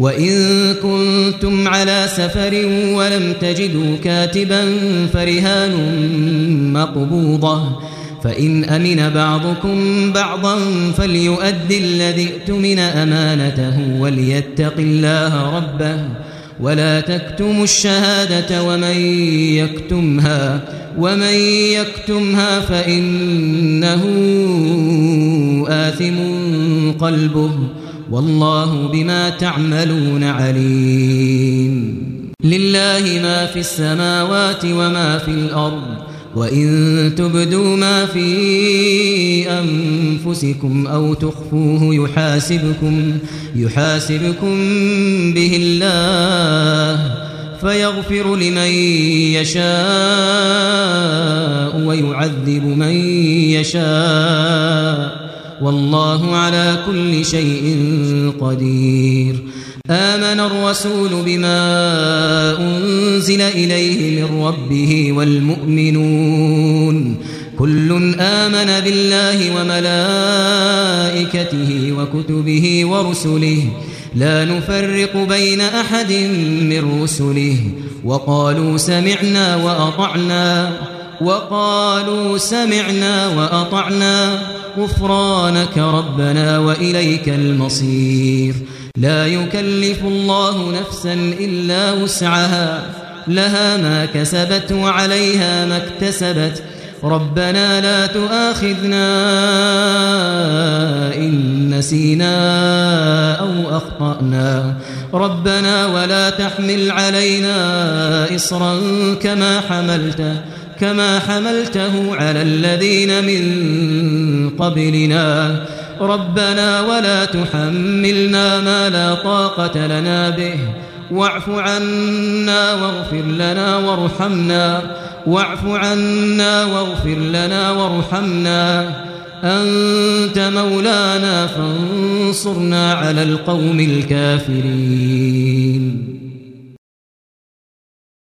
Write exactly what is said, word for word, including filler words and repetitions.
وإن كنتم على سفر ولم تجدوا كاتبا فرهان مقبوضة فإن أمن بعضكم بعضا فليؤدي الذي اؤتمن أمانته وليتق الله ربه ولا تكتموا الشهادة ومن يكتمها ومن يكتمها فإنه آثم قلبه والله بما تعملون عليم. لله ما في السماوات وما في الأرض وإن تبدوا ما في أنفسكم أو تخفوه يحاسبكم يحاسبكم به الله فيغفر لمن يشاء ويعذب من يشاء والله على كل شيء قدير. آمن الرسول بما أنزل إليه من ربه والمؤمنون كل آمن بالله وملائكته وكتبه ورسله لا نفرق بين أحد من رسله وقالوا سمعنا وأطعنا وقالوا سمعنا وأطعنا غفرانك ربنا وإليك المصير. لا يكلف الله نفسا إلا وسعها لها ما كسبت وعليها ما اكتسبت ربنا لا تؤاخذنا إن نسينا أو أخطأنا ربنا ولا تحمل علينا إصرا كما حملته كما حملته على الذين من قبلنا ربنا ولا تحملنا ما لا طاقة لنا به واعف عنا واغفر لنا وارحمنا واعف عنا واغفر لنا وارحمنا أنت مولانا فانصرنا على القوم الكافرين.